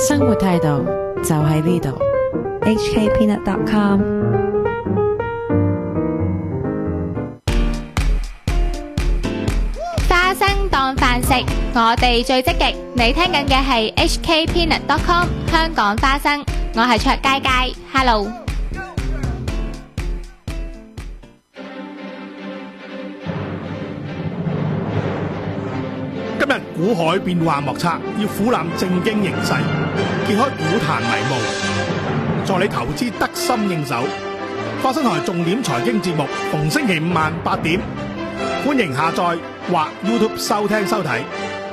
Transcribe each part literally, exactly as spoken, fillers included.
生活態度就喺呢度。 H K peanut dot com。 花生當飯食，我哋最積極。你聽緊嘅係 H K peanut dot com 香港花生，我係卓佳佳 ，Hello。 今日股海變幻莫測，要俯瞰正經形勢，揭開股壇迷霧，助你投資得心應手。花生台重點財經節目，逢星期五晚八點，歡迎下載或 YouTube 收聽收睇。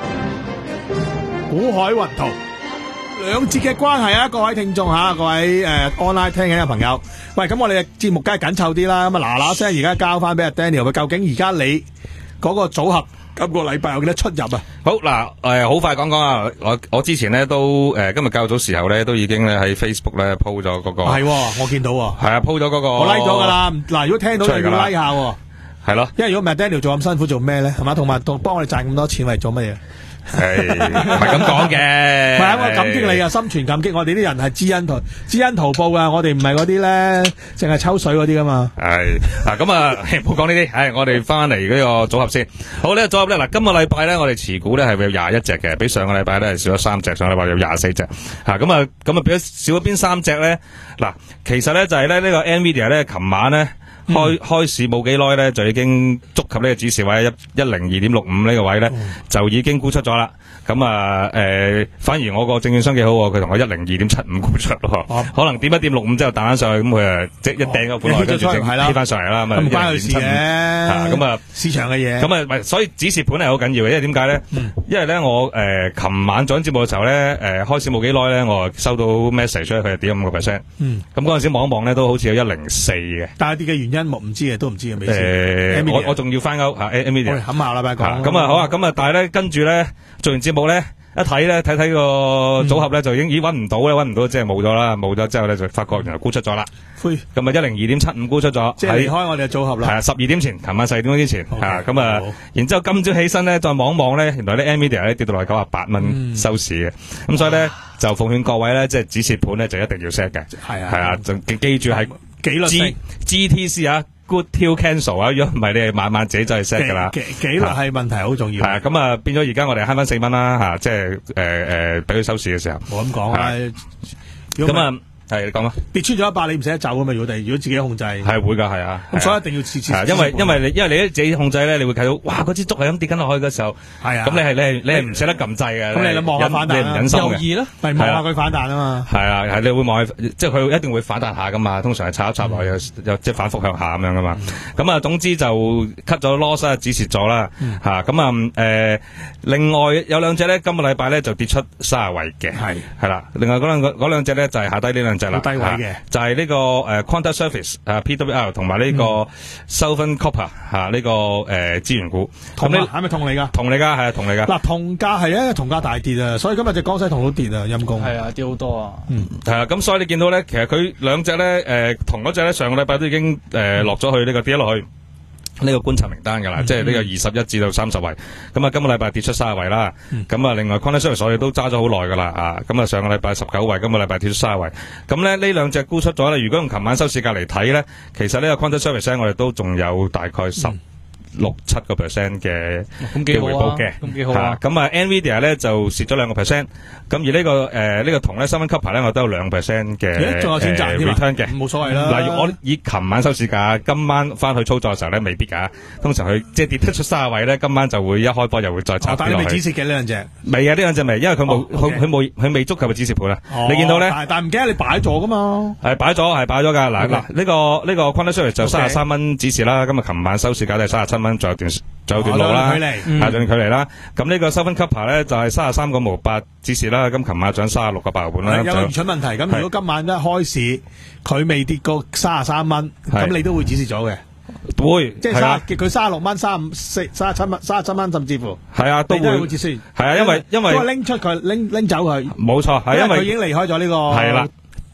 股海雲圖兩節嘅關係啊，各位聽眾吓，各位誒、呃、online 聽緊嘅朋友，喂，咁我哋嘅節目梗係緊湊啲啦，咁啊嗱嗱聲而家交翻俾阿 Daniel， 究竟而家你嗰個組合？今個禮拜有幾多出入啊？ 好嗱，誒，好快講講啊！我我之前咧都誒，今日較早時候咧都已經咧喺 Facebook 咧 po 咗嗰個係，我見到係啊 po 咗嗰個我 like 咗噶啦。嗱，如果聽到就要 like 下， 係咯。 因為如果唔係 Daniel 做咁辛苦做咩咧？係嘛，同埋幫幫我哋賺咁多錢為做乜嘢？ 係唔係咁講嘅？ 唔係啊，我感激你啊，心存感激。我哋啲人係知恩圖知恩圖報噶，我哋唔係嗰啲咧，淨係抽水嗰啲噶嘛。 係嗱，咁啊，唔好講呢啲。係我哋翻嚟嗰個組合先。好呢個組合咧，嗱，今個禮拜咧，我哋持股咧係會有廿一隻嘅，比上個禮拜咧係少咗三隻，上個禮拜有廿四隻。吓咁啊，咁啊，比咗少咗邊三隻咧？嗱，其實咧就係咧呢個 Nvidia 咧，琴晚咧。開開市冇幾耐咧，就已經觸及呢個指示位一一零二點六五呢個位咧，就已經沽出咗啦。咁啊，誒，反而我個證券商幾好，佢同我一零二點七五沽出咯。可能點一點六五之後彈翻上去，咁佢啊即一掟個本來跟住升跌翻上嚟啦。咁啊， 唔關佢事嘅。 咁啊， 市場嘅嘢。 咁啊，咪所以指示盤係好緊要嘅，因為點解咧？因為咧我誒琴晚做緊節目嘅時候咧，誒開市冇幾耐咧，我收到 message 出嚟，佢係跌咗五個 percent。嗯。咁嗰陣時望一望咧，都好似有一零四嘅。 但係跌嘅原因唔知嘅，都唔知嘅，未知。誒，我我仲要翻歐吓 Nvidia。 冚下啦，拜講。 咁啊好啊，咁啊，但係咧跟住咧做完節目咧，一睇咧睇睇個組合咧，就已經咦搵唔到咧，搵唔到即係冇咗啦，冇咗之後咧就發覺原來沽出咗啦。灰。咁啊一零二點七五沽出咗。 即係離開我哋嘅組合啦。 係啊，十二點前，琴晚十二點鐘之前吓，咁啊，然之後今朝起身咧，再望一望咧，原來咧 Nvidia 咧跌到落九十八蚊收市嘅，咁所以咧就奉勸各位咧，即係指示盤咧就一定要 set 嘅。係啊。係啊，就記住係紀律性 G T C 啊。Good till cancel 啊！如果唔係，你係晚晚自己再 set 噶啦。 紀紀律係問題好重要。 係啊，咁啊變咗而家我哋慳翻四蚊啦吓，即係誒誒俾佢收市嘅時候。 冇咁講啊！ 咁啊。係你講啊， 跌穿咗一百你唔捨得走啊嘛！如果哋如果自己控制係會噶係啊， 咁所以一定要次次。 因為因為你因為你自己控制咧，你會睇到哇嗰支竹係咁跌緊落去嘅時候，係啊，咁你係你係你係唔捨得撳掣嘅。咁你望下反彈，你唔忍心嘅。猶豫咯，咪望下佢反彈啊嘛。係啊，係你會望佢，即係佢一定會反彈下噶嘛。通常係插一插落去，又即係反覆向下咁樣噶嘛。咁啊，總之就 cut 咗 loss 啊，止蝕咗啦吓。咁啊誒，另外有兩隻咧，今個禮拜咧就跌出卅位嘅，係係啦。另外嗰兩個嗰兩隻咧就係下低呢兩隻啦，低位嘅。就係呢個誒 Quanta Service 啊 P W R 同埋呢個 Southern Copper 吓呢個誒資源股， 銅啊係咪銅嚟噶？ 銅嚟噶係啊銅嚟噶。嗱銅價係啊銅價大跌啊，所以今日隻江西銅都跌啊陰公。係啊跌好多啊。嗯係啊，咁所以你見到咧，其實佢兩隻咧誒銅嗰隻咧上個禮拜都已經誒落咗去呢個跌咗落去。呢個觀察名單噶啦，嗯、即係呢個二十一至到三十位，咁啊今個禮拜跌出卅位啦，咁啊、嗯、另外 Quanta Service 我哋都揸咗好耐噶啦，啊咁啊上個禮拜十九位，今個禮拜跌出卅位，咁咧呢兩隻沽出咗咧，如果用琴晚收市價嚟睇咧，其實呢個 Quanta Service 我哋都仲有大概十。嗯六七個 percent 嘅嘅回報嘅， 咁幾好啊！ 咁啊 Nvidia 咧就蝕咗兩個 percent，咁而呢個誒呢個銅咧三蚊級牌咧我都有兩 percent 嘅， 仲有錢賺 return 嘅， 冇所謂啦。 例如我以琴晚收市價，今晚翻去操作嘅時候咧未必㗎，通常佢即係跌得出卅位咧，今晚就會一開波又會再插跌落去。但係你未止蝕嘅呢兩隻？未啊，呢兩隻未，因為佢冇佢佢冇佢未足夠嘅止蝕盤啊。你見到咧？ 但係唔記得你擺咗㗎嘛？ 係擺咗係擺咗㗎。嗱嗱呢個呢個 Quanta Service 就三十三蚊止蝕啦，咁啊琴晚收市價都係三十七蚊，仲有段。仲有段路啦，係段距離啦。咁呢個收分 Copper 咧就係三十三個毛八止蝕啦。咁琴晚漲三十六個八毫半啦。 有個愚蠢問題，咁如果今晚一開市佢未跌過三十三蚊，咁你都會止蝕咗嘅。 會， 即係三佢三十六蚊、三十四、三十七蚊、三十七蚊，甚至乎係啊，都會止蝕。 係啊，因為因為拎出佢拎拎走佢， 冇錯，係因為佢已經離開咗呢個係啦。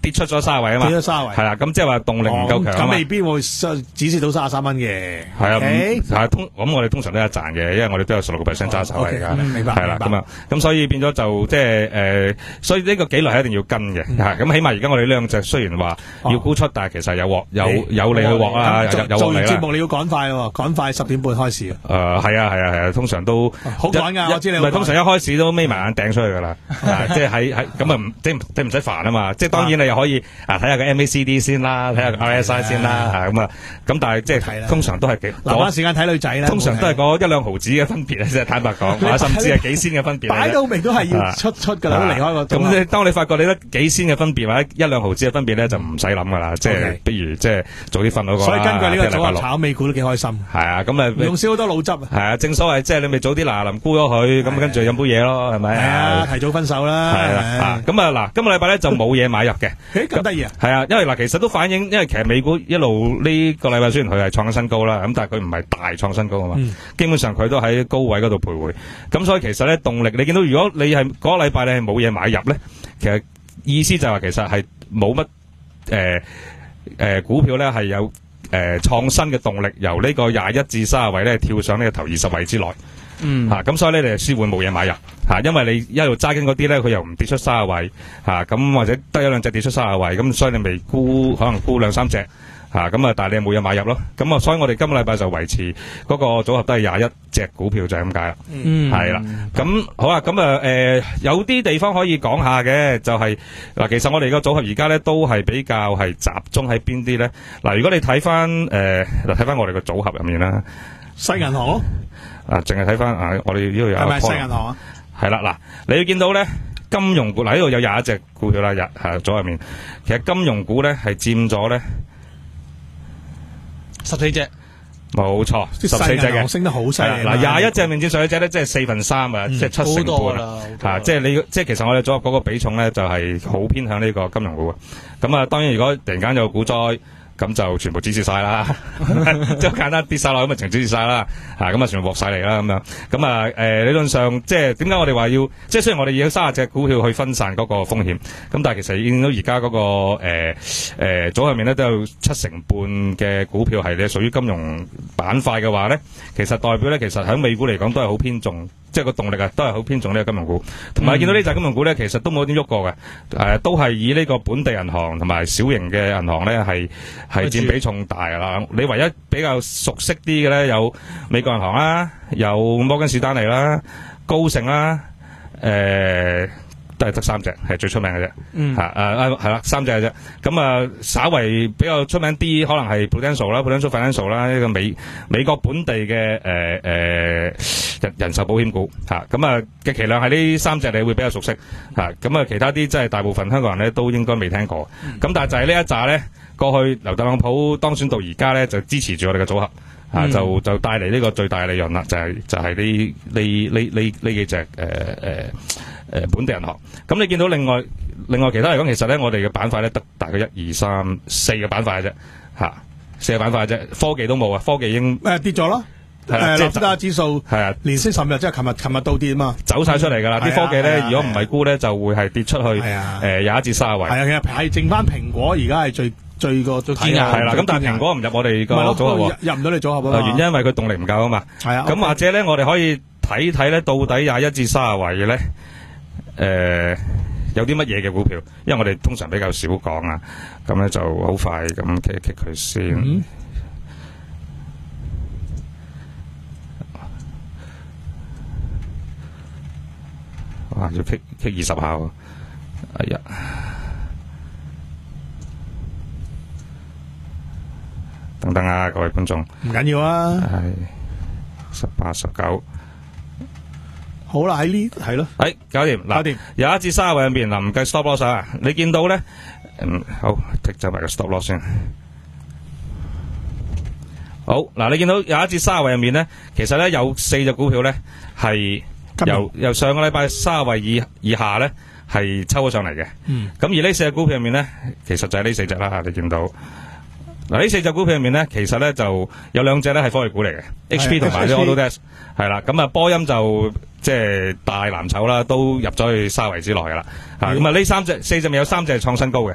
跌出咗卅位啊嘛， 跌咗卅位， 係啦，咁即係話動力唔夠強， 咁未必會指示到三十三蚊嘅， 係啊，係通，咁我哋通常都有賺嘅，因為我哋都有十六個 percent 揸手嚟噶， 明白， 係啦，咁啊，咁所以變咗就即係誒，所以呢個紀律係一定要跟嘅，咁起碼而家我哋呢兩隻雖然話要沽出，但係其實有獲有有利去獲啦，有有做完節目你要趕快喎，趕快十點半開始啊，誒係啊係啊係啊，通常都好趕噶，我知你唔係通常一開始都眯埋眼掟出去噶啦，即係喺喺咁啊唔即係即係唔使煩啊嘛，即係當然你又可以啊睇下個 M A C D 先啦，睇下個 R S I 先啦，咁啊咁但係即係通常都係幾留翻時間睇女仔啦， 通常都係嗰一兩毫子嘅分別啊，即係坦白講，或者甚至係幾仙嘅分別， 擺到明都係要出出噶啦，都離開個咁你當你發覺你得幾仙嘅分別或者一兩毫子嘅分別咧，就唔使諗噶啦，即係不如即係早啲瞓嗰個。 所以根據呢個組合炒美股都幾開心， 係啊，咁啊用少好多腦汁啊， 係啊，正所謂即係你咪早啲嗱臨沽咗佢，咁跟住飲杯嘢咯，係咪？ 係啊，提早分手啦， 係啦，咁啊嗱，今個禮拜咧就冇嘢買入嘅， 誒咁得意啊， 係啊，因為嗱其實都反映，因為其實美股一路呢個禮拜雖然佢係創緊新高啦，咁但係佢唔係大創新高啊嘛，基本上佢都喺高位嗰度徘徊，咁所以其實咧動力，你見到如果你係嗰個禮拜你係冇嘢買入咧，其實意思就係話其實係冇乜誒誒股票咧係有誒創新嘅動力，由呢個廿一至三十位咧跳上呢個頭二十位之內。嗯，吓咁、啊、所以咧，你係舒緩冇嘢買入吓、啊，因為你一路揸緊嗰啲咧，佢又唔跌出三十位吓，咁、啊、或者得一兩隻跌出三十位，咁所以你未沽，可能沽兩三隻吓，咁啊，但係你冇嘢買入咯，咁啊，所以我哋今個禮拜就維持嗰個組合都係廿一隻股票就係咁解啦，嗯，係啦，咁好啦，咁啊，誒、呃，有啲地方可以講下嘅，就係、是、嗱，其實我哋個組合而家咧都係比較係集中喺邊啲咧，嗱，如果你睇翻誒，嗱睇翻我哋個組合入面啦， 西銀行咯。 啊，淨係睇翻啊！我哋呢度有係咪西銀行啊？ 係啦，嗱，你要見到咧，金融股嗱呢度有廿一隻股票啦，日係組入面，其實金融股咧係佔咗咧十四隻， 冇錯，十四隻嘅， 升得好犀利。 嗱，廿一隻面佔十四隻咧，即係四分三啊，即係七成半啊，吓，即係你即係其實我哋組合嗰個比重咧就係好偏向呢個金融股嘅。咁啊，當然如果突然間有股災，咁就全部止蝕晒啦，即係簡單跌晒落咁啊，全止蝕晒啦，吓咁啊，全部獲晒嚟啦咁樣。咁啊，誒理論上即係點解我哋話要，即係雖然我哋要三十隻股票去分散嗰個風險，咁但係其實見到而家嗰個誒誒組合面咧都有七成半嘅股票係咧屬於金融板塊嘅話咧，其實代表咧其實喺美股嚟講都係好偏重。即係個動力啊，都係好偏重呢個金融股，同埋見到呢隻金融股咧，其實都冇點喐過嘅，誒、呃，都係以呢個本地銀行同埋小型嘅銀行咧，係係佔比重大啦。你唯一比較熟悉啲嘅咧，有美國銀行啦，有摩根士丹利啦，高盛啦，誒、呃。都係得三隻係最出名嘅啫，嗯，吓誒係啦，三隻嘅啫。咁啊，稍為比較出名啲，可能係 Prudential 啦 ，Prudential Financial 啦，呢個美美國本地嘅誒誒人人壽保險股吓。咁啊嘅期量係呢三隻你會比較熟悉吓。咁啊，其他啲真係大部分香港人咧都應該未聽過。咁、嗯、但係就係呢一紮咧，過去由特朗普當選到而家咧，就支持住我哋嘅組合。啊，就就帶嚟呢個最大嘅利潤啦，就係、是、就係呢呢呢呢呢幾隻誒誒誒本地銀行。咁你見到另外另外其他嚟講，其實咧我哋嘅板塊咧得大概一二三四個板塊嘅啫，吓四個板塊嘅啫，科技都冇啊，科技已經誒、呃、跌咗咯。係啦，即係納斯達克指數係啊，連升十日，即係琴日琴日倒跌啊嘛，走晒出嚟噶啦。啲、嗯、科技咧，如果唔係沽咧，就會係跌出去。係啊，誒廿一至卅位。係啊，其實係剩翻蘋果，而家係最最個最堅硬。係啦，咁但係蘋果唔入我哋個組合，入唔到你組合啊嘛。原因因為佢動力唔夠啊嘛。係啊。咁或者咧，我哋可以睇睇咧，到底廿一至卅位嘅咧，誒、呃、有啲乜嘢嘅股票？因為我哋通常比較少講啊，咁咧就好快咁傾一傾佢先。嗯哇！要 kick kick 二十下喎，哎呀，等等啊，各位觀眾，唔緊要啊，係十八、十九，好啦，喺呢係咯，係搞掂，搞掂，有一至三位入面嗱，唔計 stop loss 啊，你見到咧，嗯，好剔走埋個 stop loss 先，好嗱，你見到有一至三位入面咧，其實咧有四隻股票咧係。由由上個禮拜三十位以以下咧，係抽咗上嚟嘅。嗯。咁而呢四隻股票入面咧，其實就係呢四隻啦。你見到嗱，呢四隻股票入面咧，其實咧就有兩隻咧係科技股嚟嘅 ，H P 同埋啲 Autodesk 係啦。咁啊，波音就即係大藍籌啦，都入咗去三十位之內噶啦。啊，咁啊，呢三隻四隻咪有三隻係創新高嘅。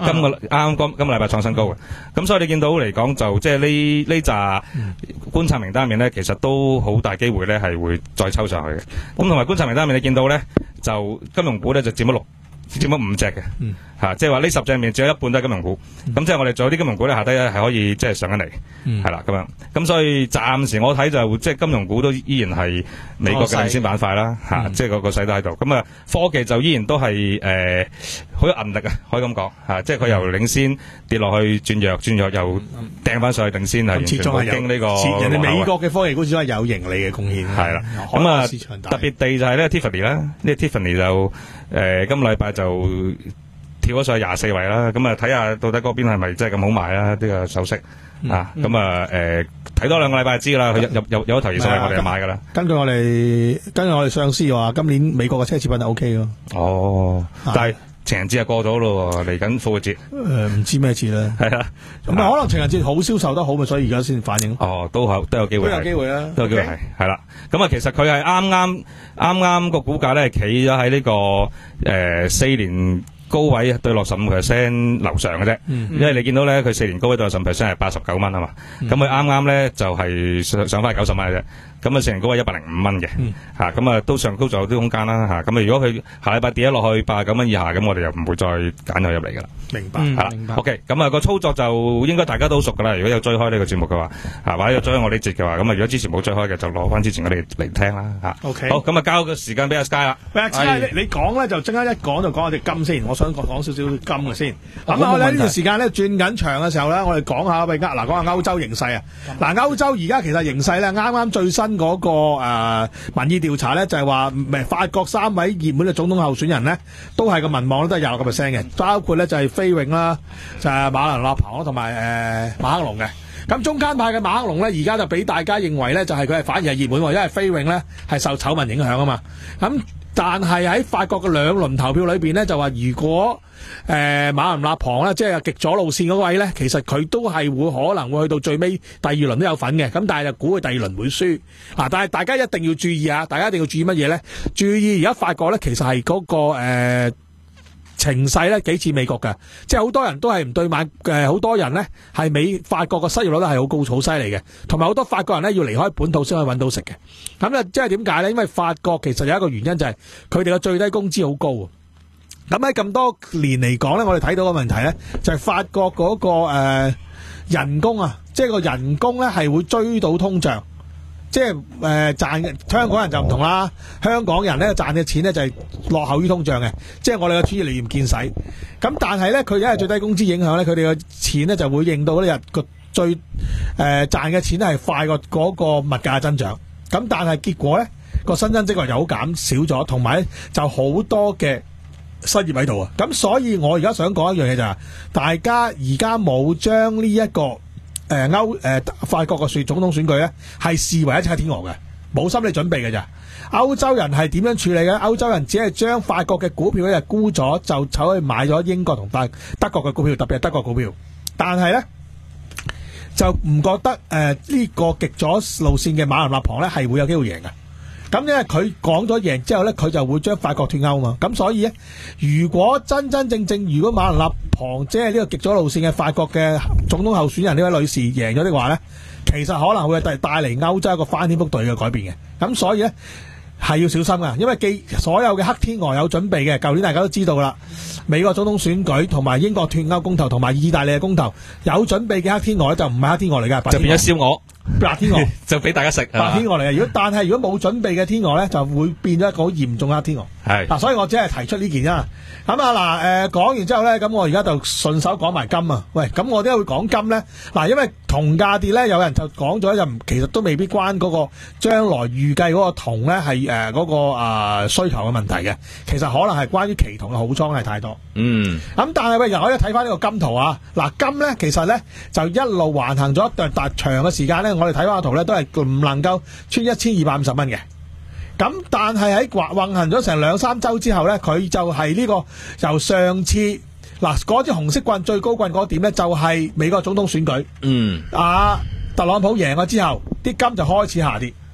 今個啱啱今今個禮拜創新高嘅。咁所以你見到嚟講就即係呢呢紮觀察名單面咧，其實都好大機會咧係會再抽上去嘅。咁同埋觀察名單面你見到咧，就金融股咧就佔咗六。佔咗五隻嘅，吓、嗯啊，即係話呢十隻入面只有一半都係金融股，咁、嗯、即係我哋仲有啲金融股咧下低咧係可以即係上緊嚟，係啦咁樣，咁所以暫時我睇就即係金融股都依然係美國嘅領先板塊啦，吓、啊嗯，即係個個勢都喺度，咁啊科技就依然都係誒好有韌力啊，可以咁講吓，即係佢由領先跌落去轉弱，轉弱又掟翻上去領先係完全冇經呢個， 人哋美國嘅科技股始終係有盈利嘅貢獻，係啦，咁啊特別地就係呢 Tiffany 啦，呢 Tiffany 就。誒、呃，今個禮拜就跳咗上去廿四位啦，咁啊睇下到底嗰邊係咪真係咁好賣啦？呢、這個首飾、嗯、啊，咁、嗯、啊誒，睇多兩個禮拜就知噶啦，佢有有有一頭二十位我哋就買噶啦。 根據我哋根據我哋上司話，今年美國嘅奢侈品係 O K 咯。 哦，啊、但係情人節就過咗咯，嚟緊復活節。誒、 呃，唔知咩節咧？係啊，咁啊可能情人節好銷售得好咪，所以而家先反應。 哦，都好都有機會， 都有機會啦， 都有機會係係啦。咁啊，其實佢係啱啱啱啱個股價咧，企咗喺呢個誒四、呃、年高位對落十五 percent 樓上嘅啫。嗯嗯、因為你見到咧，佢四年高位對落十五 percent 係八十九蚊啊嘛。咁佢啱啱咧就係、是、上上翻九十蚊嘅啫。咁啊，四年高位一百零五蚊嘅，吓咁啊，都上高仲有啲空間啦，吓咁啊，如果佢下禮拜跌咗落去八十九蚊以下，咁我哋又唔會再揀佢入嚟噶啦。 明白， 係啦、嗯。OK，咁啊個操作就應該大家都好熟噶啦。如果有追開呢個節目嘅話，吓或者有追開我呢節嘅話，咁啊如果之前冇追開嘅，就攞翻之前我哋嚟聽啦，吓。 OK， 好，咁啊交個時間俾阿 Sky 啦。 喂，阿 Sky，你你講咧就即刻一講就講我哋金先，我想講講少少金嘅先。咁啊，我哋呢段時間咧轉緊場嘅時候咧，我哋講下喂，嗱講下歐洲形勢啊。嗱，歐洲而家其實形勢咧，啱啱最新嗰、那個誒、呃、民意調查咧，就係話法國三位熱門嘅總統候選人呢，都係個民望都係廿六個 percent 嘅，包括咧就係菲永啦，就係、是、馬林勒龐同埋誒馬克龍嘅。咁中間派嘅馬克龍咧，而家就俾大家認為咧，就係佢係反而係熱門，因為菲永咧係受醜聞影響啊嘛。咁但係喺法國嘅兩輪投票裏邊咧，就話如果誒、呃、馬林勒龐咧，即係極左路線嗰位咧，其實佢都係會可能會去到最尾第二輪都有份嘅。咁但係就估佢第二輪會輸啊！但係大家一定要注意啊！大家一定要注意乜嘢咧？注意而家法國咧，其實係嗰、那個誒、呃、情勢咧幾似美國嘅，即係好多人都係唔對買誒，好、呃、多人咧係美法國嘅失業率都係好高好犀利嘅，同埋好多法國人咧要離開本土先可以揾到食嘅。咁咧即係點解咧？因為法國其實有一個原因就係佢哋嘅最低工資好高。咁喺咁多年嚟講咧，我哋睇到個問題咧，就係、是、法國嗰、那個誒、呃、人工啊，即係個人工咧係會追到通脹，即係誒賺香港人就唔同啦，香港人咧賺嘅錢咧就係落後於通脹嘅，即係我哋嘅錢越嚟越唔見使。咁但係咧，佢因為最低工資影響咧，佢哋嘅錢咧就會令到呢日個最誒賺嘅錢係快過嗰個物價增長。咁但係結果咧個新增職位又減少咗，同埋就好多嘅失業喺度啊！咁所以我而家想講一樣嘢就係，大家而家冇將呢一個誒歐誒法國嘅選總統選舉咧，係視為一隻黑天鵝嘅，冇心理準備嘅咋。歐洲人係點樣處理嘅？歐洲人只係將法國嘅股票咧沽咗，就走去買咗英國同德德國嘅股票，特別係德國股票。但係咧就唔覺得誒呢、呃這個極左路線嘅馬林勒龐咧係會有機會贏嘅。咁因為佢講咗贏之後咧，佢就會將法國脫歐嘛。咁所以咧，如果真真正正如果馬林勒龐即係呢個極左路線嘅法國嘅總統候選人呢位女士贏咗的話咧，其實可能會帶帶嚟歐洲一個翻天覆地嘅改變嘅。咁所以咧係要小心噶，因為既所有嘅黑天鵝有準備嘅，舊年大家都知道啦，美國總統選舉同埋英國脫歐公投同埋意大利嘅公投有準備嘅黑天鵝咧，就唔係黑天鵝嚟噶， 就變咗燒鵝。 白天鵝就俾大家食， 白天鵝嚟嘅。如果但係如果冇準備嘅天鵝咧，就會變咗一個好嚴重嘅黑天鵝。係嗱、啊，所以我只係提出呢件啊。咁啊嗱，誒講完之後咧，咁我而家就順手講埋金啊。喂，咁我點解會講金咧？嗱，因為銅價跌咧，有人就講咗就其實都未必關嗰個將來預計嗰個銅咧係誒嗰個啊、呃、需求嘅問題嘅。其實可能係關於期銅嘅好倉係太多。嗯。咁但係喂，又可以睇翻呢個金圖啊。嗱，金咧其實咧就一路橫行咗一段大長嘅時間咧。我哋睇翻個圖咧，都係唔能夠穿一千二百五十蚊嘅。咁但係喺橫行咗成兩三周之後咧，佢就係呢個由上次嗱嗰支紅色棍最高棍嗰點咧，就係美國總統選舉。嗯，啊特朗普贏咗之後，啲金就開始下跌。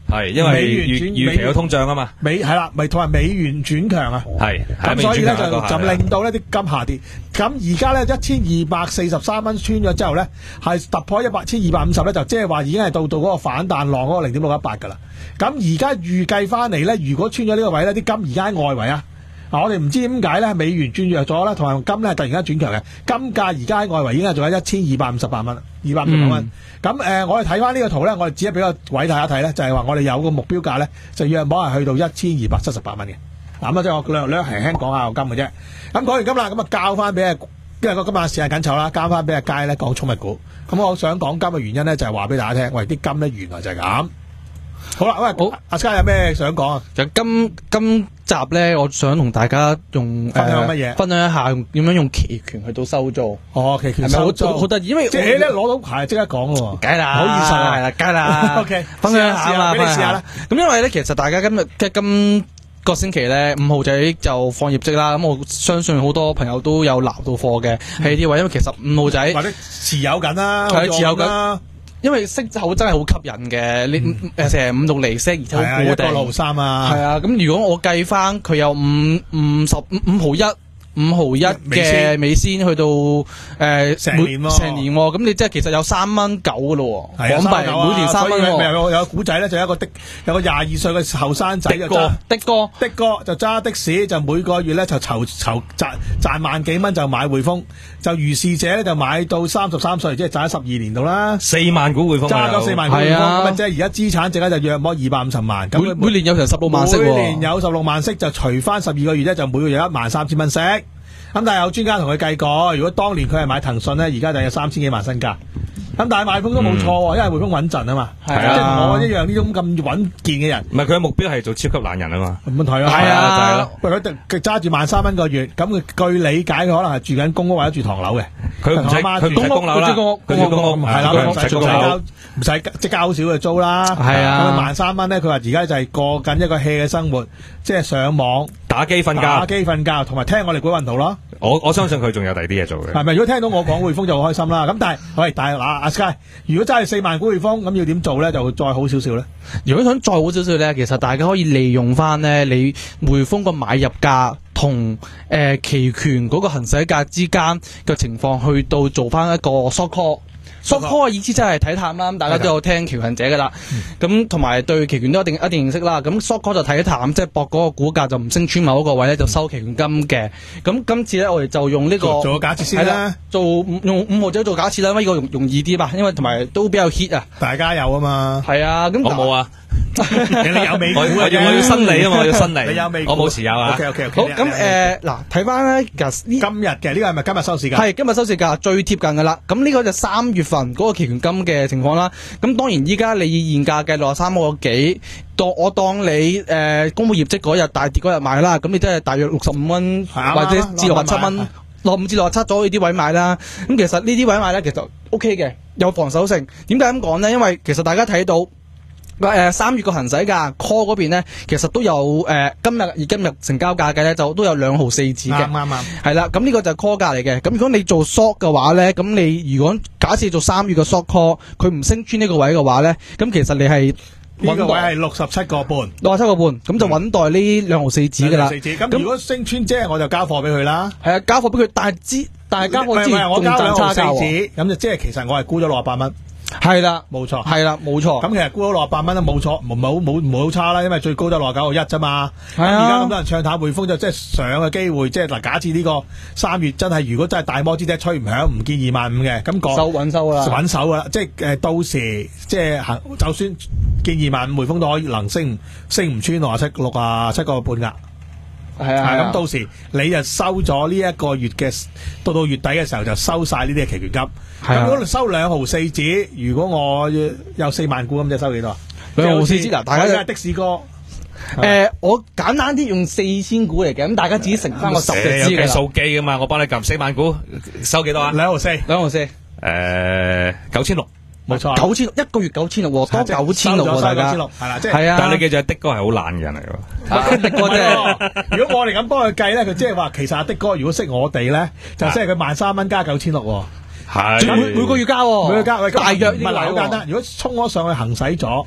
係因為預預期有通脹啊嘛， 美係啦，咪同埋美元轉強啊， 係咁所以咧就就令到呢啲金下跌。咁而家咧一千二百四十三蚊穿咗之後咧，係突破一百千二百五十咧，就即係話已經係到到嗰個反彈浪嗰個零點六一八噶啦。咁而家預計翻嚟咧，如果穿咗呢個位咧，啲金而家喺外圍啊。嗱，我哋唔知點解咧，美元轉弱咗啦，同埋金咧係突然間轉強嘅，金價而家喺外圍已經係仲有一千二百五十八蚊，二百五十九蚊。咁誒、嗯呃，我哋睇翻呢個圖咧，我哋只係俾個位睇一睇咧，就係、是、話我哋有個目標價咧，就約莫係去到一千二百七十八蚊嘅。嗱，咁啊，即係我略略輕輕講下個金嘅啫。咁講完金啦，咁啊交翻俾啊，因為個今日時間緊湊啦，交翻俾阿佳咧講寵物股。咁我想講金嘅原因咧，就係話俾大家聽，喂，啲金咧原來就係咁。好啦，喂，好，阿 Sky 有咩想講啊？ 就今今集咧，我想同大家用分享乜嘢、呃？ 分享一下點樣用期權去到收租。 哦，期權收租好得意，因為即係咧攞到牌即刻講咯。 梗係啦， 好現實啊， 係啦，梗係啦。 O K， 分享一下啦， 俾你試下啦。 咁因為咧，其實大家今日即係今個星期咧，五號仔就放業績啦。咁我相信好多朋友都有拿到貨嘅喺呢位，因為其實五號仔或者持有緊啦， 係持有緊。因為息口真係好吸引嘅，你誒成日五六厘息，而且好固定， 六毫三啊， 係啊。咁如果我計翻佢有五五十五五毫一。五毫一嘅尾先去到誒成年喎， 成年喎，咁你即係其實有三蚊九嘅咯喎，港幣每年三蚊喎。 有有古仔咧，就有一個的有個廿二歲嘅後生仔就揸的哥的哥就揸的士，就每個月咧就籌籌賺賺萬幾蚊就買匯豐，就如是者咧就買到三十三歲，即係賺咗十二年度啦。 四萬股匯豐揸咗四萬股匯豐，咁啊即係而家資產值咧就約莫二百五十萬。 每每年有成十六萬息， 每年有十六萬息就除翻十二個月咧，就每個月有一萬三千蚊息。咁但係有專家同佢計過，如果當年佢係買騰訊咧，而家就有三千幾萬身家。咁但係買匯豐都冇錯，因為匯豐穩陣啊嘛，即係同我一樣呢種咁穩健嘅人。 唔係佢嘅目標係做超級懶人啊嘛。 咁睇啊，係啊，佢佢揸住萬三蚊個月，咁佢據理解佢可能係住緊公屋或者住唐樓嘅。 佢唔使佢唔使供樓啦，佢住公屋係啦，唔使租樓，唔使即係交少嘅租啦。 係啊， 萬三蚊咧，佢話而家就係過緊一個 hea 嘅生活，即係上網打機瞓覺， 打機瞓覺，同埋聽我哋股運圖咯。 我我相信佢仲有第二啲嘢做嘅。 係咪？如果聽到我講匯豐就好開心啦。咁但係，喂，但係嗱，阿 Sky，如果真係四萬股匯豐，咁要點做咧？就會再好少少咧。 如果想再好少少咧，其實大家可以利用翻咧，你匯豐個買入價同誒期權嗰個行使價之間嘅情況，去到做翻一個 short call。short call 嘅意思真係睇淡啦，大家都有聽期權者噶啦，咁同埋對期權都一定一定認識啦。咁 short call 就睇淡，即係博嗰個股價就唔升穿某一個位咧，就收期權金嘅。咁今次咧，我哋就用呢、這個做個假設先啦， 做用五號仔做假設啦，因為呢個容容易啲吧，因為同埋都比較 hit 啊。 大家有啊嘛， 係啊，咁我冇啊。 你有美股啊？ 我要我要新利啊嘛，我要新利。 你有美股？ 我冇持有啊。 OK OK OK。 好咁誒，嗱睇翻咧，今日嘅呢個係咪今日收市價？ 係今日收市價最貼近噶啦。咁呢個就三月份嗰個期權金嘅情況啦。咁當然依家你以現價計六十三個幾，當我當你誒、呃、公布業績嗰日大跌嗰日買啦，咁你都係大約六十五蚊或者至六十七蚊，六十五至六十七咗呢啲位買啦。咁其實呢啲位買咧，其實 O K 嘅，有防守性。點解咁講咧？因為其實大家睇到。誒，三月個行使價 call 嗰邊咧，其實都有誒、呃，今日以今日成交價計咧，就都有兩毫四紙嘅， 啱啱啱， 係啦。咁呢個就係 call 價嚟嘅。咁如果你做 short 嘅話咧，咁你如果假設做三月嘅 short call，佢唔升穿呢個位嘅話咧，咁其實你係呢個位係六十七個半， 六十七個半，咁就穩待呢兩毫四紙噶啦。 咁如果升穿即係我就交貨俾佢啦。 係啊，交貨俾佢，但係知但係交貨之前我交兩毫四紙， 咁就即係其實我係沽咗六十八蚊。 係啦， 冇錯， 係啦，冇錯。 咁其實沽咗六十八蚊都冇錯，冇冇冇冇好差啦，因為最高都六十九個一啫嘛。咁而家咁多人唱淡匯豐，就即係上嘅機會，即係嗱，假設呢個三月真係如果真係大摩之笛吹唔響，唔見二萬五嘅，咁講收穩收啦， 穩手噶啦，即係誒到時即係行，就算見二萬五，匯豐都可以能升升唔穿六十七六啊七個半額。 係啊， 咁到時你就收咗呢一個月嘅，到到月底嘅時候就收晒呢啲嘅期權金。咁如果收兩毫四紙，如果我有四萬股咁，就收幾多？ 兩毫四紙嗱，大家係的士哥。 誒，我簡單啲用四千股嚟嘅，咁大家自己乘翻個十嘅資嘅數機噶嘛，我幫你撳四萬股，收幾多啊？ 兩毫四， 兩毫四。 誒，九千六。 冇錯， 九千六一個月九千六，多九千六喎，大家係啦，即係。 係啊， 但係你記住，的哥係好懶嘅人嚟㗎。 的哥啫， 如果我哋咁幫佢計咧，佢即係話其實阿的哥如果識我哋咧，就即係佢萬三蚊加九千六喎。 係。 每每個月加， 每個月加， 大約唔係嗱，好簡單。如果衝咗上去行使咗，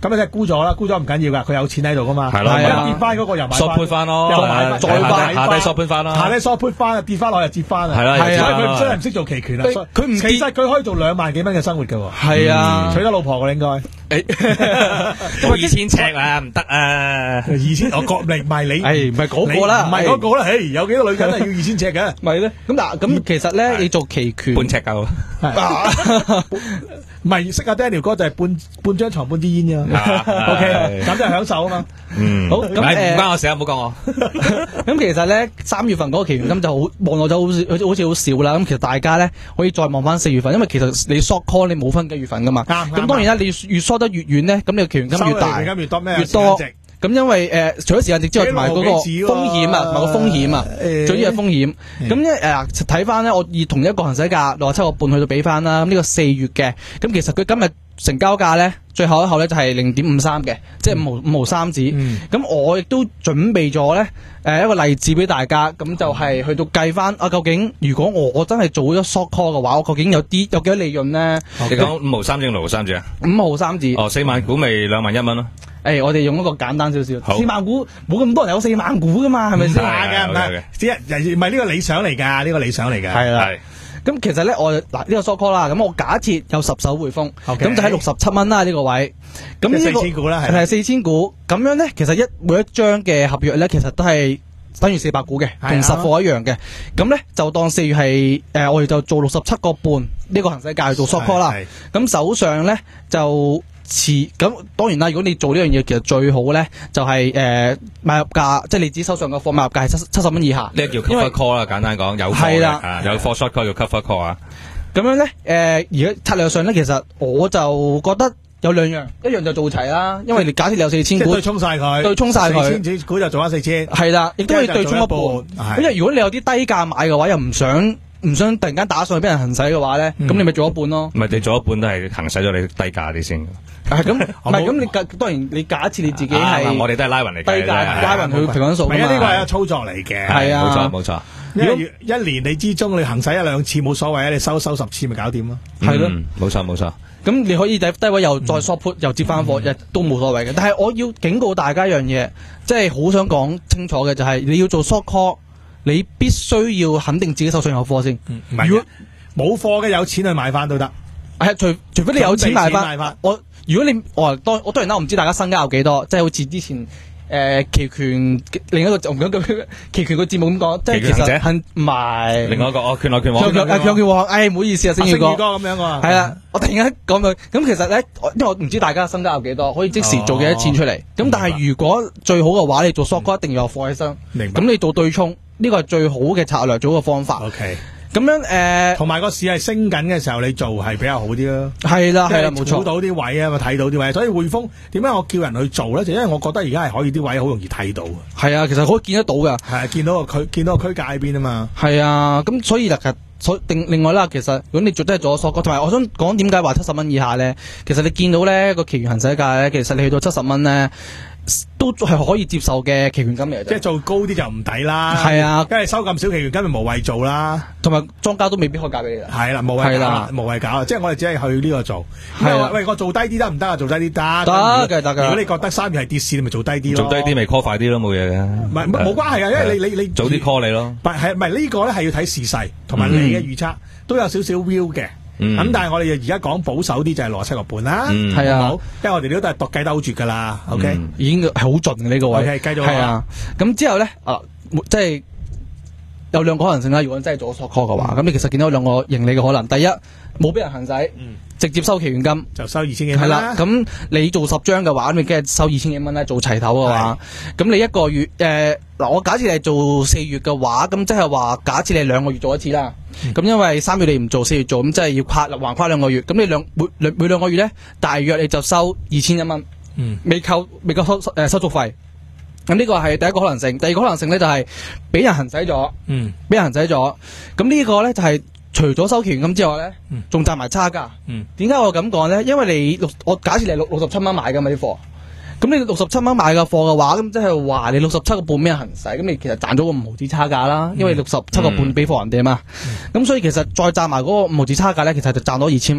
咁你即係沽咗啦，沽咗唔緊要噶，佢有錢喺度噶嘛。 係咯， 跌翻嗰個又買翻， 索盤翻咯， 又買再買下低索盤翻啦， 下低索盤翻，跌翻落又跌翻啊。 係啦， 所以佢真係唔識做期權啊。 佢唔其實佢可以做兩萬幾蚊嘅生活噶。 係啊， 娶得老婆嘅應該。 誒，二千尺啊，唔得啊， 二千我國力唔係你， 誒唔係嗰個啦， 唔係嗰個啦，誒有幾多女人係要二千尺嘅？ 咪咧，咁嗱，咁其實咧，你做期權半尺夠。 唔係識阿 Daniel 哥就係半半張床半支煙啫，OK，咁就係享受啊嘛。 嗯，好咁誒， 唔關我事啊，唔好講我。 咁其實咧，三月份嗰個期權金就好望落就好似好似好似好少啦。咁其實大家咧可以再望翻四月份，因為其實你 short call 你冇分幾月份噶嘛。咁當然啦，你越 short 得越遠咧，咁你期權金越大， 越多咩？ 越多。咁因為誒，除咗時間值之外，同埋嗰個風險啊，同埋個風險啊，最要係風險。咁咧誒，睇翻咧，我以同一個行使價六十七個半去到比翻啦。咁呢個四月嘅，咁其實佢今日成交價咧，最後一後咧就係零點五三嘅，即係五毫五毫三子。咁我亦都準備咗咧誒一個例子俾大家，咁就係去到計翻啊，究竟如果我真係做咗 short call 嘅話，我究竟有啲有幾多利潤咧？ 你講五毫三定六毫三子啊？ 五毫三子。 哦，四萬股咪兩萬一蚊咯。 誒，我哋用一個簡單少少，四萬股冇咁多人有四萬股噶嘛，係咪先？ 嘅，唔係，只係唔係呢個理想嚟㗎？呢個理想嚟㗎。 係啦。咁其實咧，我嗱呢個 short call 啦，咁我假設有十手匯豐，咁就喺六十七蚊啦呢個位。咁呢個四千股啦， 係四千股。咁樣咧，其實一每一張嘅合約咧，其實都係等於四百股嘅，同實貨一樣嘅。咁咧就當四月係誒，我哋就做六十七個半呢個行使價做 short call 啦。咁手上咧就。遲咁當然啦，如果你做呢樣嘢，其實最好咧就係、是、誒、呃、買入價，即係你自己手上嘅貨買入價係七七十蚊以下。 呢個叫 cover call 啦，簡單講有貨嘅，啊、有貨 short call 叫 cover call 啊。 咁樣咧誒，而、呃、家策略上咧，其實我就覺得有兩樣，一樣就做齊啦，因為你假設你有四千股， 對沖晒佢， 對沖晒佢， 四千股就做翻四千。係啦，亦都可以對沖一半。因為如果你有啲低價買嘅話，又唔想。唔想突然間打上去俾人行使嘅話咧，咁、嗯、你咪做一半咯。唔係你做一半都係行使咗你低價啲先。係咁，唔係咁你當然你假設你自己係、啊，我哋都係拉勻嚟計低價拉勻去平均數。唔係啊，呢個係一個操作嚟嘅。係啊，冇錯冇錯。因為一年你之中你行使一兩次冇所謂啊，你收收十次咪搞掂咯。係咯、嗯，冇錯冇錯。咁你可以低低位又再 short put、嗯、又接翻貨，嗯、都冇所謂嘅。但係我要警告大家一樣嘢，即係好想講清楚嘅就係、是、你要做 short call。你必須要肯定自己手上有貨先。嗯、如果冇貨嘅有錢去買翻都得。係除除非你有錢買翻。我如果你我當我當然啦，我唔知大家身家有幾多，即係好似之前誒、呃、期權另一個我唔講句期權個節目咁講，即係其實係唔係另外一個哦，權內權王。權權權王，哎唔好意思啊，星宇哥。星宇哥咁樣啊。係啦，我突然間講句，咁其實咧，因為我唔知大家身家有幾多，可以即時做幾多錢出嚟。咁、哦、但係如果最好嘅話，你做 short call 一定要有貨喺身。明白。咁你做對沖。呢個係最好嘅策略，最好嘅方法。OK，咁樣誒，同埋個市係升緊嘅時候，你做係比較好啲咯。係啦，係啦，冇錯。估到啲位啊，咪睇到啲位。所以匯豐點解我叫人去做咧？就因為我覺得而家係可以啲位好容易睇到。係啊，其實可以見得到噶。係啊，見到個區，見到個區界喺邊啊嘛。係啊，咁所以其實所另另外啦，其實如果你做真係做咗 short call，同埋我想講點解話七十蚊以下咧？其實你見到咧個期權行使價咧，其實你去到七十蚊咧。都係可以接受嘅期權金嚟，即係做高啲就唔抵啦。係啊，梗係收咁少期權金咪無謂做啦。同埋莊家都未必可以價俾你啦。係啦，無謂搞，無謂搞。即係我哋只係去呢個做。係喂，我做低啲得唔得啊？做低啲得。得嘅得嘅。如果你覺得三月係跌市，你咪做低啲咯。做低啲咪 call 快啲咯，冇嘢嘅。唔係冇關係啊，因為你你你早啲 call 你咯。唔係唔係呢個咧係要睇時勢同埋你嘅預測都有少少 view 嘅。咁、嗯、但係我哋而家講保守啲就係六十七個半啦，係、嗯、啊，因為我哋都都係度計得好絕噶啦 ，OK，、嗯、已經係好盡嘅呢個位，OK， 繼續係啊。咁之後咧，啊，即係有兩個可能性啦。如果真係做 short call 嘅話，咁、嗯、你其實見到兩個盈利嘅可能。第一，冇俾人行使、嗯，直接收期權金就收二千幾蚊啦。咁你做十張嘅話，咁你梗係收二千幾蚊啦。做齊頭嘅話，咁你一個月誒嗱、呃，我假設你係做四月嘅話，咁即係話假設你兩個月做一次啦。咁、嗯、因為三月你唔做，四月做，咁即係要跨橫跨兩個月。咁你兩每兩每兩個月咧，大約你就收二千一蚊，未扣未扣收誒、呃、手續費。咁呢個係第一個可能性。第二個可能性咧就係俾人行使咗，嗯，俾人行使咗。咁呢個咧就係、是、除咗收期權金之外咧，仲賺埋差價。嗯，點解我咁講咧？因為你六我假設你係六六十七蚊買噶嘛啲貨。咁你六十七蚊買嘅貨嘅話，咁即係話你六十七個半俾人行使，咁你其實賺咗個五毫子差價啦，因為六十七個半俾貨人哋啊嘛。咁、嗯嗯、所以其實再賺埋嗰個五毫子差價咧，其實就賺咗二千蚊。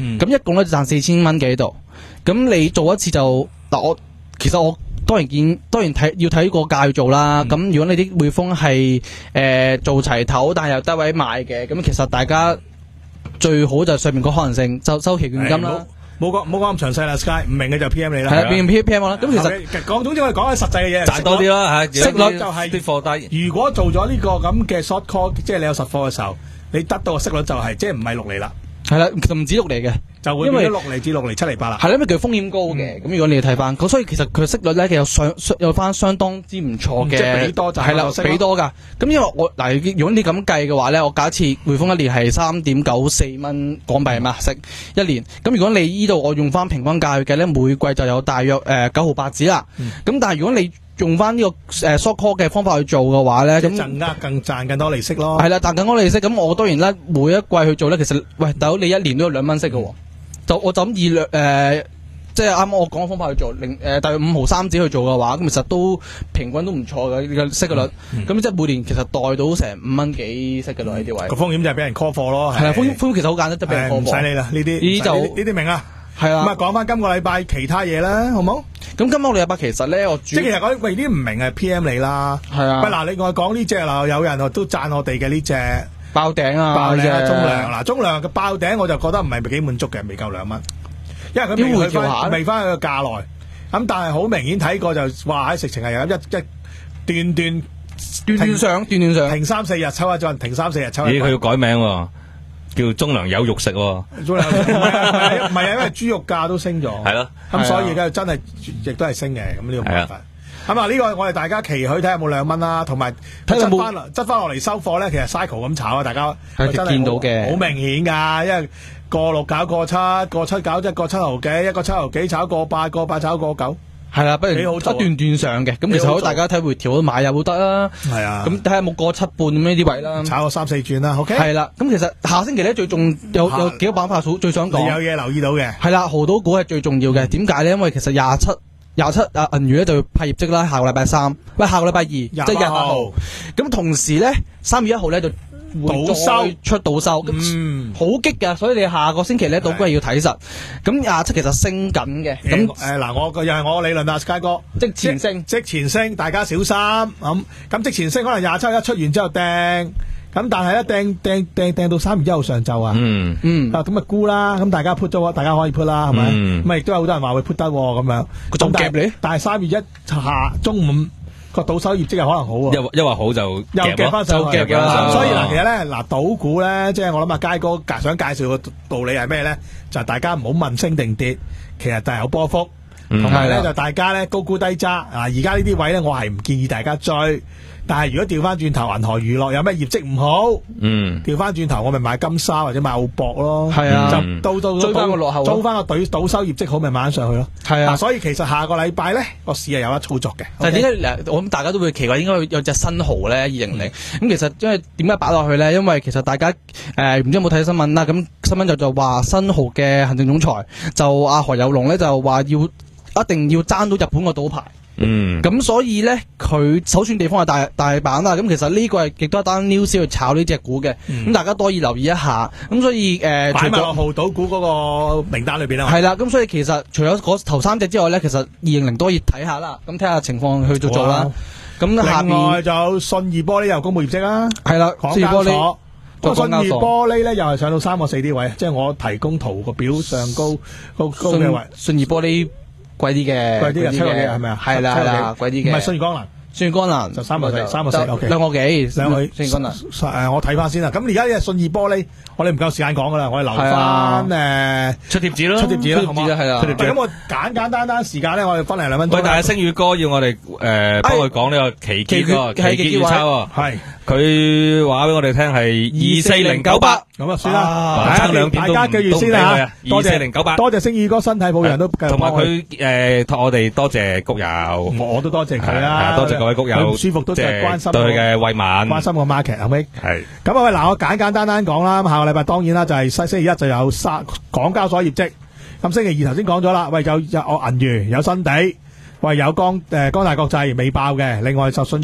咁、嗯、一共咧就賺四千蚊嘅喺度。咁你做一次就嗱，我其實我當然見，當然睇要睇個價去做啦。咁、嗯、如果你啲匯豐係誒做齊頭，但係又低位買嘅，咁其實大家最好就上面個可能性就收期權金啦。 冇講冇講咁詳細啦 Sky 唔明嘅就 P M 你啦。 係啊 ，P M 我啦。咁其實講總之我哋講下實際嘅嘢， 賺多啲啦嚇。 息率就係啲貨低。如果做咗呢個咁嘅 short call，即係你有實貨嘅時候，你得到嘅息率就係、是、即係唔係六厘啦。 係啦，唔止六厘嘅， 就會變咗六厘至六厘七厘八啦。 係啦，因為佢風險高嘅。咁、嗯、如果你要睇翻，咁所以其實佢息率咧，其實相有翻相當之唔錯嘅。即係俾多就係啦，俾多㗎。咁因為我嗱，如果你咁計嘅話咧，我假設匯豐一年係三點九四蚊港幣嘛息一年。咁如果你呢度我用翻平均價去計咧，每季就有大約誒九毫八子啦。咁、嗯、但係如果你用翻呢個誒 short call 嘅方法去做嘅話咧，咁更加更賺更多利息咯。 係啦，賺更多利息。咁我當然咧，每一季去做咧，其實喂，大佬你一年都有兩蚊息嘅、嗯，就我就咁以兩誒，即係啱啱我講嘅方法去做，零誒、呃、大約五毫三子去做嘅話，咁其實都平均都唔錯嘅呢個息嘅率。咁、嗯嗯、即係每年其實袋到成五蚊幾息嘅率呢啲位。個風險就係俾人 call 貨咯。係啊， 風險風險其實好簡單，即係俾人 call 貨。 唔使理啦，呢啲呢啲就呢啲明啊。係啊，咁啊講翻今個禮拜其他嘢啦，好冇？ 咁今個禮拜其實咧，我即係其實講喂啲唔明係 P M 你啦。係啊。喂嗱，另外講呢隻嗱，有人都讚我哋嘅呢隻爆頂啊， 爆頂啊，中糧嗱，中糧嘅爆頂我就覺得唔係幾滿足嘅，未夠兩蚊，因為佢未去翻未翻去個價內。咁但係好明顯睇過就話喺直情係有一一段段段段上段段上停三四日抽一陣，停三四日抽一。 咦？佢要改名喎。叫中糧有肉食喎、哦， 中糧唔係唔係啊，因為豬肉價都升咗， 係咯， 咁所以而家真係亦都係升嘅，咁呢個冇辦法。咁啊呢個我哋大家期許睇下有冇兩蚊啦，同埋執翻執翻落嚟收貨咧，其實 cycle 咁炒啊，大家係見到嘅， 好明顯㗎，因為個六搞個七，個七搞一個七毫幾，一個七毫幾炒個八，個八炒個九。 係啦，不如一段段上嘅，咁其實可以大家睇回調買又得啦。係啊，咁睇下有冇過七半咁呢啲位啦， 炒個三四轉啦。OK。係啦，咁其實下星期咧最重有有幾個板塊最想講。 你有嘢留意到嘅。係啦，濠賭股係最重要嘅。點解咧？因為其實廿七廿七啊銀娛咧就要派業績啦，下個禮拜三，喂下個禮拜二，即係廿八號。咁同時咧，三月一號咧就倒收出倒收，嗯，好激噶，所以你下個星期咧，倒股係要睇實。咁廿七其實升緊嘅，咁誒嗱，我又係我理論啊，Sky 哥， 即前升， 即前升，大家小心咁。咁即前升可能廿七一出完之後掟，咁但係咧掟掟掟掟到三月一號上晝啊，嗯嗯，啊咁啊沽啦，咁大家 put 咗，大家可以 put 啦，係咪？咁啊亦都有好多人話會 put 得咁樣， 仲夾你， 但係三月一下中午。個賭收業績又可能好啊， 一一話好就又夾翻上去，所以嗱，其實咧嗱，賭股咧，即係我諗阿佳哥想介紹個道理係咩咧？就係大家唔好問升定跌，其實就係有波幅，同埋咧就大家咧高沽低揸啊！而家呢啲位咧，我係唔建議大家追。但係如果調翻轉頭，銀河娛樂有咩業績唔好，嗯，調翻轉頭我咪買金沙或者買澳博咯，係啊，就到到追翻個落後， 租翻個隊賭收業績好咪買翻上去咯，係啊，所以其實下個禮拜咧個市係有得操作嘅。 但係點解我諗大家都會奇怪，應該有隻新豪咧二零零咁，其實因為點解擺落去咧？因為其實大家誒唔、呃、知有冇睇新聞啦？咁新聞就就話新豪嘅行政總裁就阿何有龍咧就話要一定要爭到日本個賭牌。嗯，咁所以咧，佢首選地方係大大阪啦。咁其實呢個係亦都係單 news 去炒呢隻股嘅。咁、嗯、大家多以留意一下。咁所以誒， 擺埋落濠賭股嗰個名單裏邊啦。 係啦，咁所以其實除咗嗰頭三隻之外咧，其實二零零都可以睇下啦。咁睇下情況去做做啦。咁、啊、下邊另外就信義玻璃又公布業績啦。 係啦，信義玻璃。 信義玻璃咧又係上到三個四啲位，即、就、係、是、我提供圖個表上高高高嘅位。 信義玻璃。貴啲嘅， 貴啲嘅七個幾係咪啊？ 係啦係啦，貴啲嘅。 唔係信義光能， 信義光能就三個四，三個四，OK。 兩個幾，兩個信義光能。 誒，我睇翻先啦。咁而家呢信義玻璃，我哋唔夠時間講噶啦，我哋留翻誒出貼紙咯， 出貼紙啦， 出貼紙係啦。 咁我簡簡單單時間咧，我哋分嚟兩分鐘。 喂，但係星宇哥要我哋誒幫佢講呢個期結喎，期結預測喎，係。佢話俾我哋聽係二四零九八， 咁啊算啦，差兩點都唔到嘅。二四零九八，多謝星宇哥身體保養都同埋佢誒託我哋多謝谷友， 我都多謝佢啦， 多謝各位谷友， 唔舒服都即係關心對佢嘅慰問， 關心個 market 係咪？係咁啊喂，嗱我簡簡單單講啦，下個禮拜當然啦就係星期一就有三港交所業績，咁星期二頭先講咗啦，喂有有我銀娛有新地。喂，有光誒光大國際未爆嘅，另外就信譽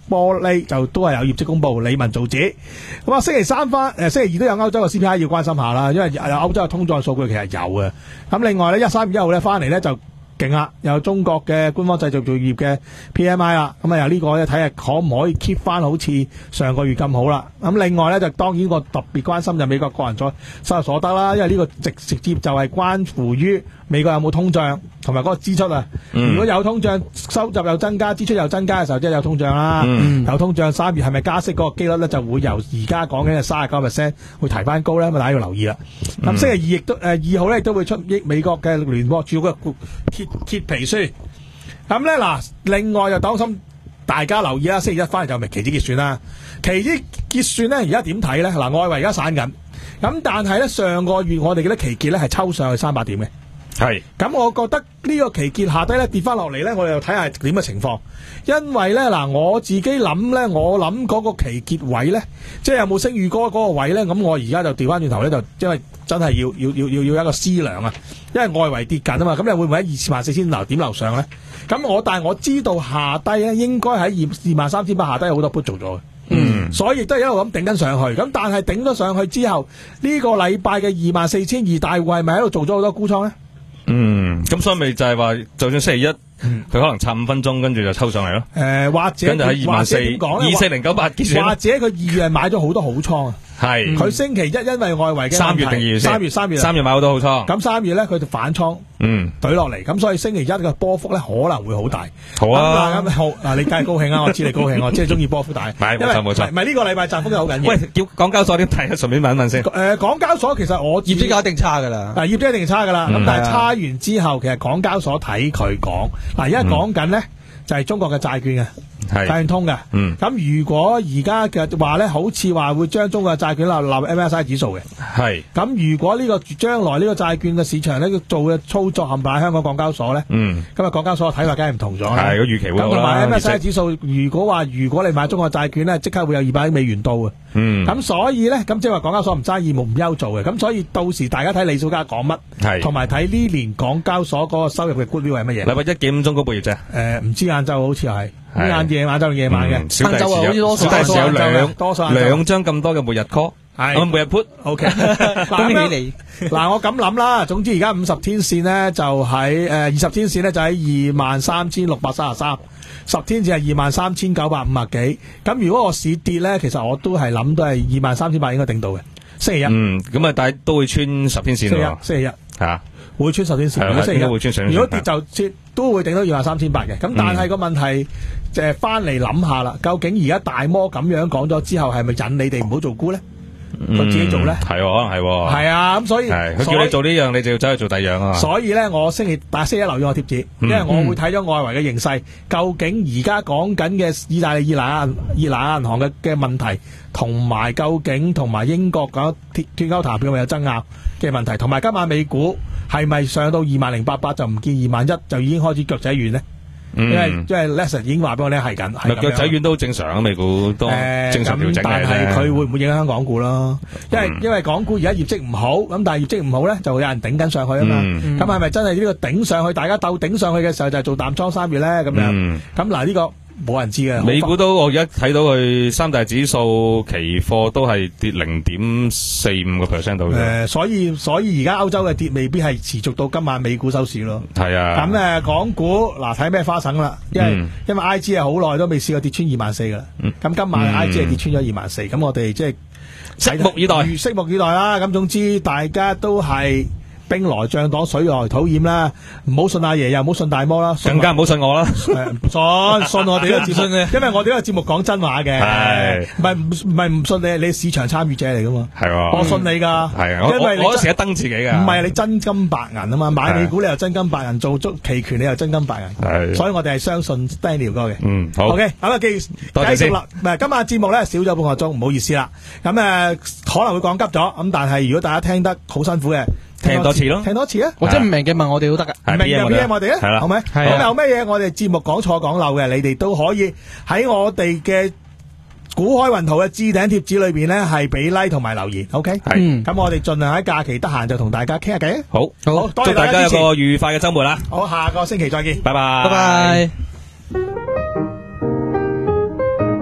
玻璃就都係有業績公布，理文造紙。咁啊，星期三翻誒星期二都有歐洲嘅 C P I 要關心下啦，因為有歐洲嘅通脹數據其實有嘅。咁另外咧，一三月一號咧翻嚟咧就勁啦，有中國嘅官方製造業嘅 P M I 啦，咁啊由呢個咧睇下可唔可以 keep 翻好似上個月咁好啦。咁另外咧就當然個特別關心就美國個人所收入所得啦，因為呢個直直接就係關乎於美國有冇通脹同埋嗰個支出啊。嗯、如果有通脹，收入又增加，支出又增加嘅時候，即係有通脹啦。嗯、有通脹，三月係咪加息嗰個機率咧就會由而家講緊嘅三十九 percent 會提翻高咧？咁大家要留意啦。咁、嗯、星期二亦都誒二號咧亦都會出益美國嘅聯邦儲局嘅揭揭皮書。咁咧嗱，另外就當心大家留意啦，星期一翻嚟就咪期指結算啦。期指結算咧而家點睇咧？嗱，外圍而家散緊，咁但係咧上個月我哋嘅期結咧係抽上去三百點嘅。係，咁我覺得呢個期結下低咧跌翻落嚟咧，我哋又睇下點嘅情況。因為咧嗱，我自己諗咧，我諗嗰個期結位咧，即係有冇升預哥嗰個位咧，咁我而家就調翻轉頭咧，就因為真係要要要要要一個思量啊，因為外圍跌緊啊嘛，咁你會唔會喺二萬四千樓點樓上咧？咁我但係我知道下低咧，應該喺二二萬三千八下低有好多 put 做咗嘅。嗯，所以亦都係一路咁頂緊上去，咁但係頂咗上去之後，呢個禮拜嘅二萬四千二大戶係咪喺度做咗好多沽倉咧？ 嗯，咁所以咪就係話，就算星期一，佢、嗯、可能插五分鐘，跟住就抽上嚟咯。誒、 呃，或者跟住喺二萬四，二四零九八結算， 或者佢二月買咗好多好倉啊。係，佢星期一因為外圍嘅三月定二月先， 三月三月三月買好多好倉， 咁三月咧佢就反倉，嗯，懟落嚟，咁所以星期一嘅波幅咧可能會好大。 好啊， 咁好嗱，你梗係高興啊，我知你高興，我知你中意波幅大。 係，冇錯冇錯。 唔係呢個禮拜窄幅又好緊要。 喂，叫港交所點睇啊？順便問一問先。 誒，港交所其實我業績一定差噶啦， 業績一定差噶啦。咁但係差完之後，其實港交所睇佢講，嗱，而家講緊咧就係中國嘅債券嘅。債券通嘅，咁、嗯、如果而家嘅話咧，好似話會將中國嘅債券納納 M S I 指數嘅，係，咁如果呢、這個將來呢個債券嘅市場咧做嘅操作冚唪唥喺香港港交所咧，嗯，今日港交所嘅睇法梗係唔同咗， 係個預期會好啦。咁同埋 M S I 指數，如果話如果你買中國債券咧，即刻會有二百億美元到嘅，嗯，咁所以咧，咁即係話港交所唔爭義務唔憂做嘅，咁所以到時大家睇李小加講乜，係，同埋睇呢年港交所嗰個收入嘅 goodwill 係乜嘢？ 禮拜一幾點鐘嗰個業績？誒、呃，唔知晏晝好似係。晏夜晚就夜晚嘅， 小弟持有，小弟持有兩兩張咁多嘅末日 call， 係末日 put，OK， 恭喜你。嗱，我咁諗啦，總之而家五十天線咧就喺誒二十天線咧就喺二萬三千六百三十三，十天線係二萬三千九百五十幾。咁如果個市跌咧，其實我都係諗都係二萬三千八應該頂到嘅。星期一， 嗯，咁啊，但係都會穿十天線咯。 星期一， 係啊。 會穿十天線，如果星期一會穿上。如果跌就跌，都會頂到二萬三千八嘅。咁但係個問題，就係翻嚟諗下啦。究竟而家大摩咁樣講咗之後，係咪引你哋唔好做沽咧？佢、嗯、自己做咧？ 係，可能係。係啊，咁所以佢叫你做呢樣，你就要走去做第二樣啊。 所以咧，我星期但星期一留意我貼紙，因為我會睇咗外圍嘅形勢，究竟而家講緊嘅意大利、意蘭、意蘭銀行嘅嘅問題，同埋究竟同埋英國講脱脱歐談判有冇爭拗嘅問題，同埋今晚美股。係咪上到二萬零八百就唔見二萬一就已經開始腳仔軟呢？嗯、因為因為 Lesson 已經話俾我聽係緊，係腳仔軟都正常啊，美股都正常調整嘅。 但係佢會唔會影響港股咯？因為、嗯、因為港股而家業績唔好，咁但係業績唔好咧，就會有人頂緊上去啊嘛。咁係咪真係呢個頂上去，大家鬥頂上去嘅時候就係做淡倉三月咧？咁樣咁嗱呢個。冇人知嘅， 美股都我而家睇到佢三大指數期貨都係跌零點四五個 percent 到嘅。 誒，所以所以而家歐洲嘅跌未必係持續到今晚美股收市咯。 係啊。 咁誒，港股嗱睇咩花神啦？因為、嗯、因為 I G 係好耐都未試過跌穿二萬四噶啦。咁、嗯、今晚 I G 係跌穿咗二萬四，咁我哋即係拭目以待， 拭目以待啦。咁總之大家都係。兵來將擋，水來土掩啦，唔好信阿爺，又唔好信大摩啦， 更加唔好信我啦。 信信我哋呢個節目，因為我哋呢個節目講真話嘅，係唔係唔係唔信你？你市場參與者嚟噶嘛？係，我信你噶，係啊，因為我我成日登自己嘅， 唔係你真金白銀啊嘛，買美股你又真金白銀，做足期權你又真金白銀，係，所以我哋係相信 Daniel 哥嘅。嗯，好 ，OK，咁啊，繼繼續啦。唔係今晚節目咧少咗半個鐘，唔好意思啦。咁誒可能會講急咗，咁但係如果大家聽得好辛苦嘅。 聽多次咯， 聽多次啊！ 或者唔明嘅問我哋都得噶， 唔明嘅 P M 我哋啊，係啦，好咪？咁有咩嘢我哋節目講錯講漏嘅，你哋都可以喺我哋嘅股海雲圖嘅置頂貼紙裏邊咧，係俾 like 同埋留言。OK，係，咁我哋盡量喺假期得閒就同大家傾下偈。好，好，多謝大家，祝大家有個愉快嘅周末啦！好，下個星期再見，拜拜，拜拜。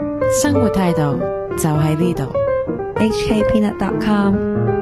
生活態度就喺呢度。 H K Peanut dot com